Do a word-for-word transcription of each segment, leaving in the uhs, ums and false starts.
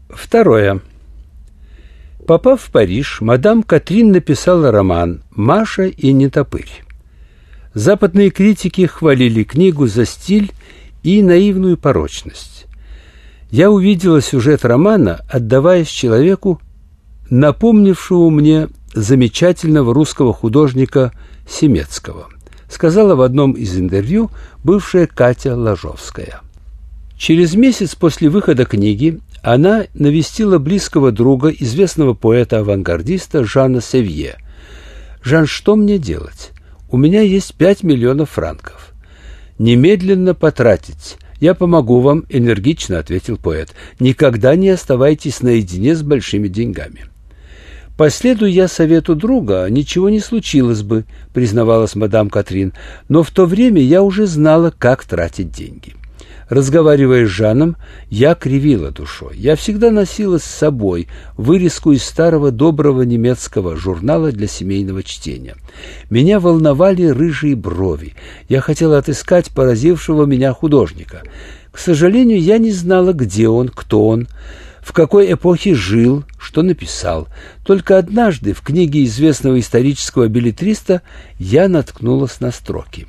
Второе. Попав в Париж, мадам Катрин написала роман «Маша и нетопырь». Западные критики хвалили книгу за стиль и наивную порочность. Я увидела сюжет романа, отдаваясь человеку, напомнившему мне замечательного русского художника Семецкого, сказала в одном из интервью бывшая Катя Ложовская. Через месяц после выхода книги она навестила близкого друга, известного поэта-авангардиста Жана Севье. «Жан, что мне делать? У меня есть пять миллионов франков. Немедленно потратить. Я помогу вам», — энергично ответил поэт. «Никогда не оставайтесь наедине с большими деньгами». «Последуя я совету друга, ничего не случилось бы», — признавалась мадам Катрин, «но в то время я уже знала, как тратить деньги». Разговаривая с Жаном, я кривила душой. Я всегда носила с собой вырезку из старого доброго немецкого журнала для семейного чтения. Меня волновали рыжие брови. Я хотела отыскать поразившего меня художника. К сожалению, я не знала, где он, кто он, в какой эпохе жил, что написал. Только однажды в книге известного исторического беллетриста я наткнулась на строки.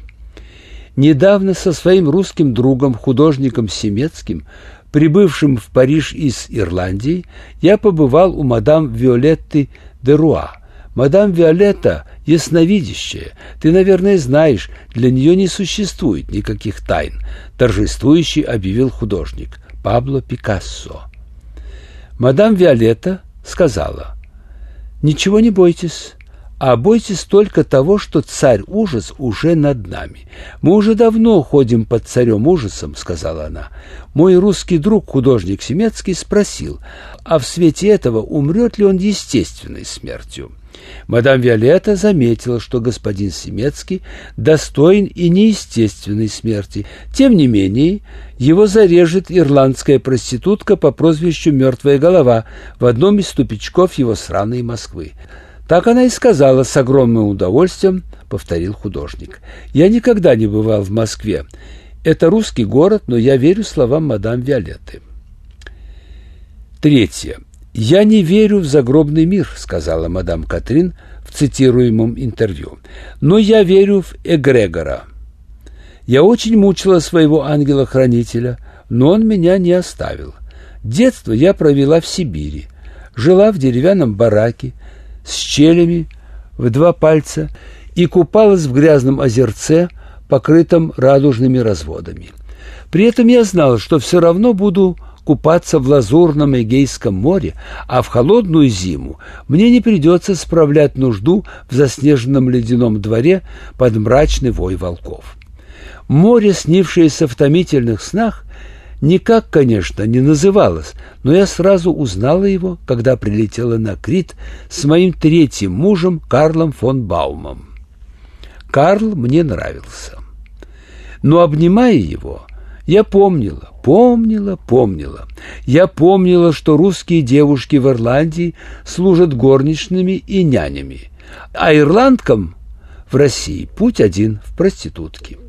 Недавно со своим русским другом, художником Семецким, прибывшим в Париж из Ирландии, я побывал у мадам Виолетты де Руа. Мадам Виолетта – ясновидящая. Ты, наверное, знаешь, для нее не существует никаких тайн, торжествующий объявил художник Пабло Пикассо. Мадам Виолетта сказала: «Ничего не бойтесь. А бойтесь только того, что царь-ужас уже над нами. Мы уже давно ходим под царем-ужасом», — сказала она. «Мой русский друг, художник Семецкий, спросил, а в свете этого умрет ли он естественной смертью?» Мадам Виолетта заметила, что господин Семецкий достоин и неестественной смерти. Тем не менее, его зарежет ирландская проститутка по прозвищу «Мертвая голова» в одном из тупичков его сраной Москвы. «Так она и сказала с огромным удовольствием», — повторил художник. «Я никогда не бывал в Москве. Это русский город, но я верю словам мадам Виолетты». Третье. «Я не верю в загробный мир», — сказала мадам Катрин в цитируемом интервью. «Но я верю в эгрегора. Я очень мучила своего ангела-хранителя, но он меня не оставил. Детство я провела в Сибири, жила в деревянном бараке, с щелями в два пальца и купалась в грязном озерце, покрытом радужными разводами. При этом я знала, что все равно буду купаться в лазурном Эгейском море, а в холодную зиму мне не придется справлять нужду в заснеженном ледяном дворе под мрачный вой волков. Море, снившееся в томительных снах, никак, конечно, не называлось, но я сразу узнала его, когда прилетела на Крит с моим третьим мужем Карлом фон Баумом. Карл мне нравился. Но, обнимая его, я помнила, помнила, помнила. Я помнила, что русские девушки в Ирландии служат горничными и нянями, а ирландкам в России путь один — в проститутки.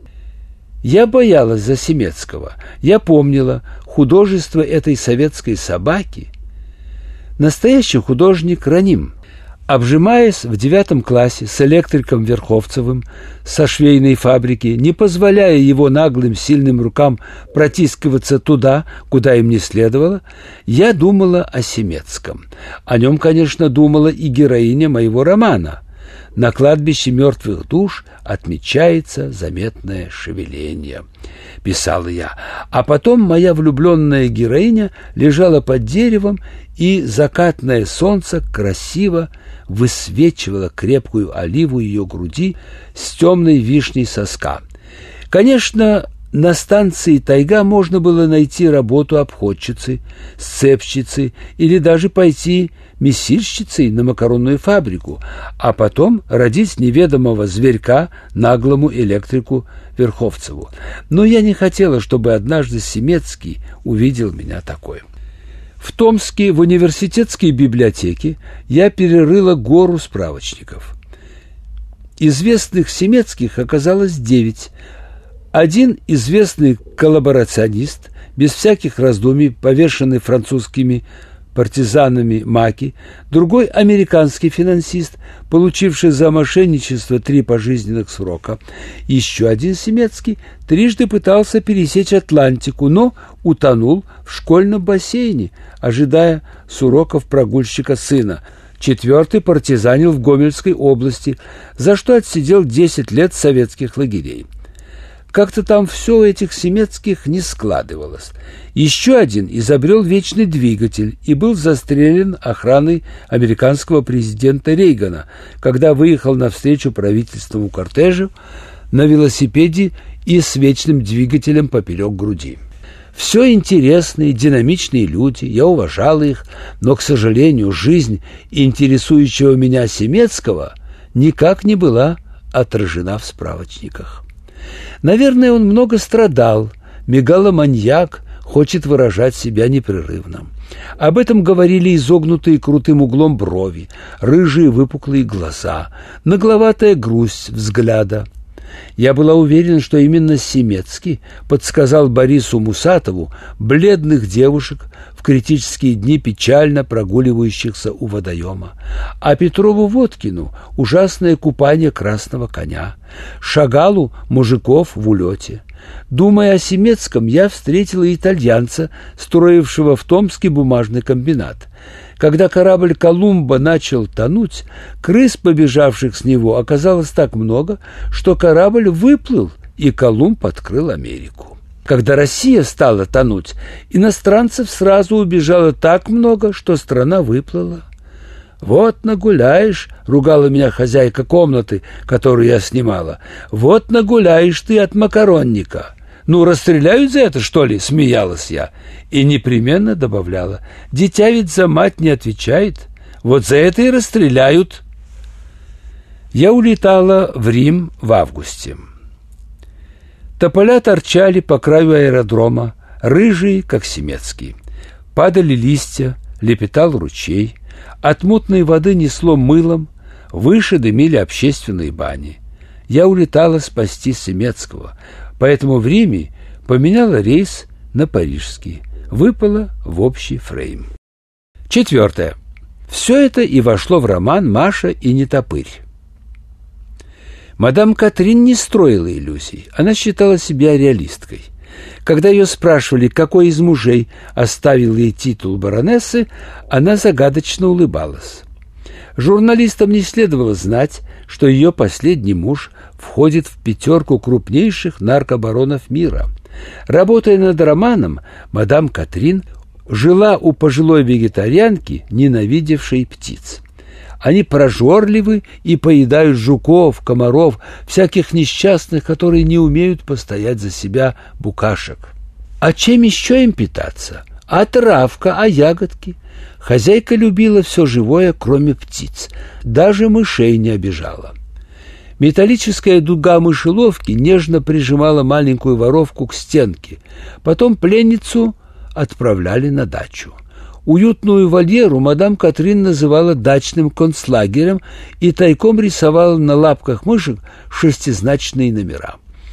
Я боялась за Семецкого. Я помнила художество этой советской собаки. Настоящий художник Раним. Обжимаясь в девятом классе с электриком Верховцевым со швейной фабрики, не позволяя его наглым сильным рукам протискиваться туда, куда им не следовало, я думала о Семецком. О нем, конечно, думала и героиня моего романа. На кладбище мертвых душ отмечается заметное шевеление, писала я. А потом моя влюбленная героиня лежала под деревом, и закатное солнце красиво высвечивало крепкую оливу ее груди с темной вишней соска. Конечно, на станции «Тайга» можно было найти работу обходчицы, сцепщицы или даже пойти месильщицей на макаронную фабрику, а потом родить неведомого зверька наглому электрику Верховцеву. Но я не хотела, чтобы однажды Семецкий увидел меня такой. В Томске в университетской библиотеке я перерыла гору справочников. Известных Семецких оказалось девять. Один известный коллаборационист, без всяких раздумий, повешенный французскими партизанами Маки, другой американский финансист, получивший за мошенничество три пожизненных срока. Еще один Семецкий трижды пытался пересечь Атлантику, но утонул в школьном бассейне, ожидая с уроков прогульщика сына. Четвертый партизанил в Гомельской области, за что отсидел десять лет советских лагерей. Как-то там все у этих Семецких не складывалось. Еще один изобрел вечный двигатель и был застрелен охраной американского президента Рейгана, когда выехал навстречу правительственному кортежу на велосипеде и с вечным двигателем поперек груди. Все интересные, динамичные люди, я уважал их, но, к сожалению, жизнь интересующего меня Семецкого никак не была отражена в справочниках. Наверное, он много страдал, мегаломаньяк, хочет выражать себя непрерывно. Об этом говорили изогнутые крутым углом брови, рыжие выпуклые глаза, нагловатая грусть взгляда. Я была уверена, что именно Семецкий подсказал Борису Мусатову бледных девушек в критические дни, печально прогуливающихся у водоема, а Петрову-Водкину ужасное купание красного коня, Шагалу мужиков в улете. Думая о Семецком, я встретила итальянца, строившего в Томске бумажный комбинат. Когда корабль «Колумба» начал тонуть, крыс, побежавших с него, оказалось так много, что корабль выплыл, и Колумб открыл Америку. Когда Россия стала тонуть, иностранцев сразу убежало так много, что страна выплыла. «Вот нагуляешь», — ругала меня хозяйка комнаты, которую я снимала, «вот нагуляешь ты от макаронника». «Ну, расстреляют за это, что ли?» — смеялась я. И непременно добавляла: «Дитя ведь за мать не отвечает, вот за это и расстреляют». Я улетала в Рим в августе. Тополя торчали по краю аэродрома, рыжие, как Семецкий. Падали листья, лепетал ручей. От мутной воды несло мылом, выше дымили общественные бани. Я улетала спасти Семецкого, поэтому в Риме поменяла рейс на парижский, выпала в общий фрейм. Четвертое. Все это и вошло в роман «Маша и нетопырь». Мадам Катрин не строила иллюзий, она считала себя реалисткой. Когда ее спрашивали, какой из мужей оставил ей титул баронессы, она загадочно улыбалась. Журналистам не следовало знать, что ее последний муж входит в пятерку крупнейших наркобаронов мира. Работая над романом, мадам Катрин жила у пожилой вегетарианки, ненавидевшей птиц. Они прожорливы и поедают жуков, комаров, всяких несчастных, которые не умеют постоять за себя, букашек. А чем еще им питаться? А травка, а ягодки? Хозяйка любила все живое, кроме птиц. Даже мышей не обижала. Металлическая дуга мышеловки нежно прижимала маленькую воровку к стенке. Потом пленницу отправляли на дачу. Уютную вольеру мадам Катрин называла дачным концлагерем и тайком рисовала на лапках мышек шестизначные номера.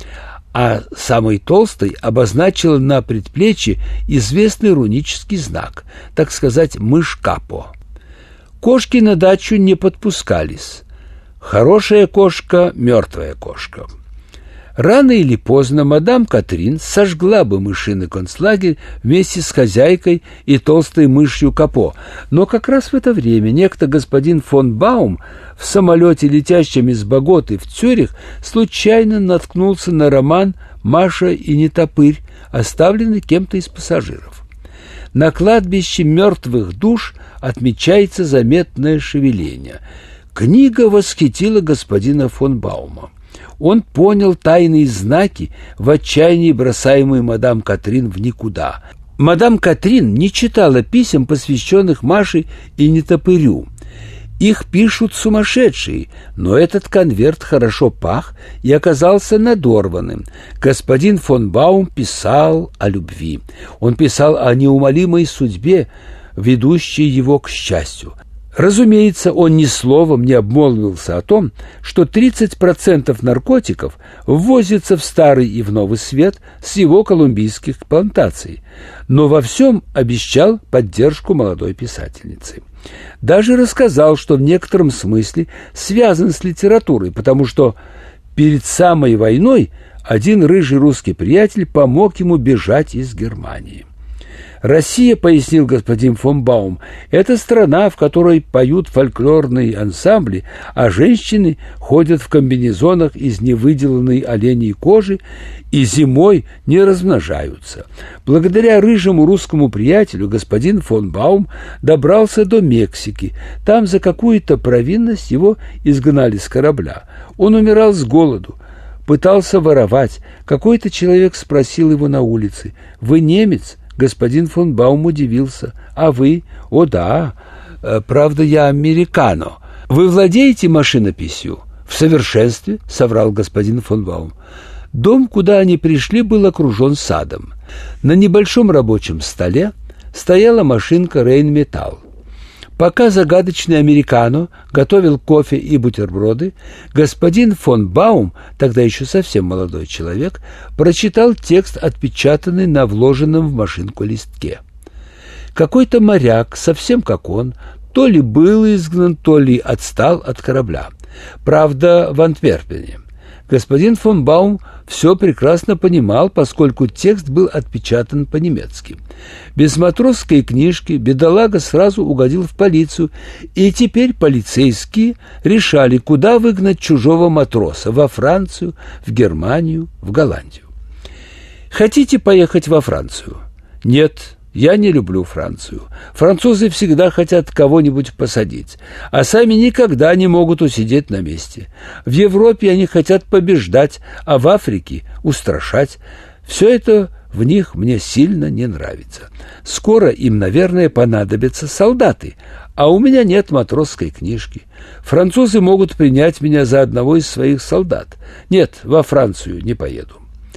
А самой толстой обозначила на предплечье известный рунический знак, так сказать, мышь Капо. Кошки на дачу не подпускались. Хорошая кошка, мертвая кошка. Рано или поздно мадам Катрин сожгла бы мышиный концлагерь вместе с хозяйкой и толстой мышью Капо, но как раз в это время некто господин фон Баум в самолете, летящем из Боготы в Цюрих, случайно наткнулся на роман «Маша и нетопырь», оставленный кем-то из пассажиров. На кладбище мертвых душ отмечается заметное шевеление. Книга восхитила господина фон Баума. Он понял тайные знаки, в отчаянии бросаемые мадам Катрин в никуда. Мадам Катрин не читала писем, посвященных Маше и нетопырю. Их пишут сумасшедшие, но этот конверт хорошо пах и оказался надорванным. Господин фон Баум писал о любви. Он писал о неумолимой судьбе, ведущей его к счастью. Разумеется, он ни словом не обмолвился о том, что тридцать процентов наркотиков ввозится в Старый и в Новый Свет с его колумбийских плантаций, но во всем обещал поддержку молодой писательницы. Даже рассказал, что в некотором смысле связан с литературой, потому что перед самой войной один рыжий русский приятель помог ему бежать из Германии. Россия, пояснил господин фон Баум, это страна, в которой поют фольклорные ансамбли, а женщины ходят в комбинезонах из невыделанной оленьей кожи и зимой не размножаются. Благодаря рыжему русскому приятелю господин фон Баум добрался до Мексики. Там за какую-то провинность его изгнали с корабля. Он умирал с голоду, пытался воровать. Какой-то человек спросил его на улице: «Вы немец?» Господин фон Баум удивился. «А вы?» «О, да. Правда, я американо. Вы владеете машинописью?» «В совершенстве», — соврал господин фон Баум. Дом, куда они пришли, был окружен садом. На небольшом рабочем столе стояла машинка Рейнметалл. Пока загадочный американо готовил кофе и бутерброды, господин фон Баум, тогда еще совсем молодой человек, прочитал текст, отпечатанный на вложенном в машинку листке. Какой-то моряк, совсем как он, то ли был изгнан, то ли отстал от корабля. Правда, в Антверпене. Господин фон Баум все прекрасно понимал, поскольку текст был отпечатан по-немецки. Без матросской книжки бедолага сразу угодил в полицию, и теперь полицейские решали, куда выгнать чужого матроса – во Францию, в Германию, в Голландию. «Хотите поехать во Францию?» «Нет». Я не люблю Францию. Французы всегда хотят кого-нибудь посадить, а сами никогда не могут усидеть на месте. В Европе они хотят побеждать, а в Африке устрашать. Все это в них мне сильно не нравится. Скоро им, наверное, понадобятся солдаты, а у меня нет матросской книжки. Французы могут принять меня за одного из своих солдат. Нет, во Францию не поеду.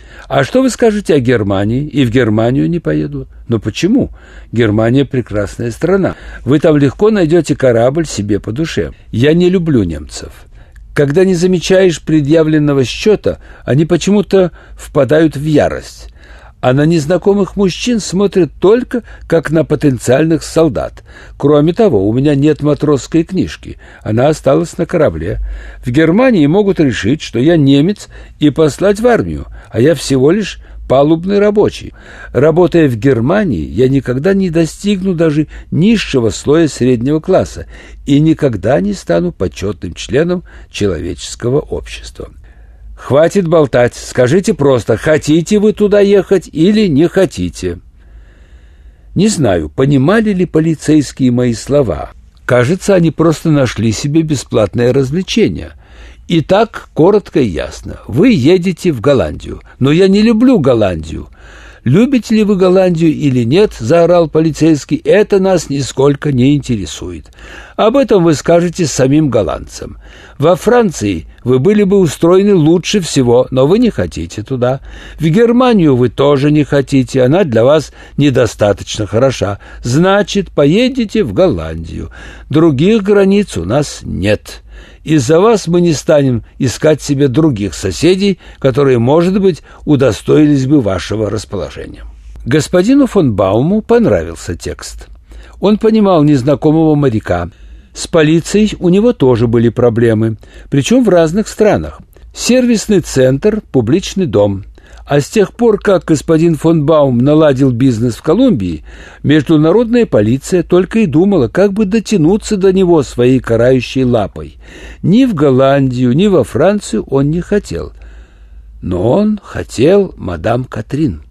А что вы скажете о Германии? И в Германию не поеду. Но почему? Германия прекрасная страна. Вы там легко найдете корабль себе по душе. Я не люблю немцев. Когда не замечаешь предъявленного счета, они почему-то впадают в ярость. А на незнакомых мужчин смотрят только как на потенциальных солдат. Кроме того, у меня нет матросской книжки. Она осталась на корабле. В Германии могут решить, что я немец, и послать в армию, а я всего лишь палубный рабочий. Работая в Германии, я никогда не достигну даже низшего слоя среднего класса и никогда не стану почетным членом человеческого общества. Хватит болтать. Скажите просто, хотите вы туда ехать или не хотите? Не знаю, понимали ли полицейские мои слова. Кажется, они просто нашли себе бесплатное развлечение. Итак, коротко и ясно. Вы едете в Голландию. Но я не люблю Голландию. «Любите ли вы Голландию или нет?» – заорал полицейский. «Это нас нисколько не интересует. Об этом вы скажете самим голландцам. Во Франции вы были бы устроены лучше всего, но вы не хотите туда. В Германию вы тоже не хотите, она для вас недостаточно хороша. Значит, поедете в Голландию. Других границ у нас нет. Из-за вас мы не станем искать себе других соседей, которые, может быть, удостоились бы вашего расположения». Господину фон Бауму понравился текст. Он понимал незнакомого моряка. С полицией у него тоже были проблемы, причем в разных странах. Сервисный центр, публичный дом. А с тех пор, как господин фон Баум наладил бизнес в Колумбии, международная полиция только и думала, как бы дотянуться до него своей карающей лапой. Ни в Голландию, ни во Францию он не хотел. Но он хотел мадам Катрин.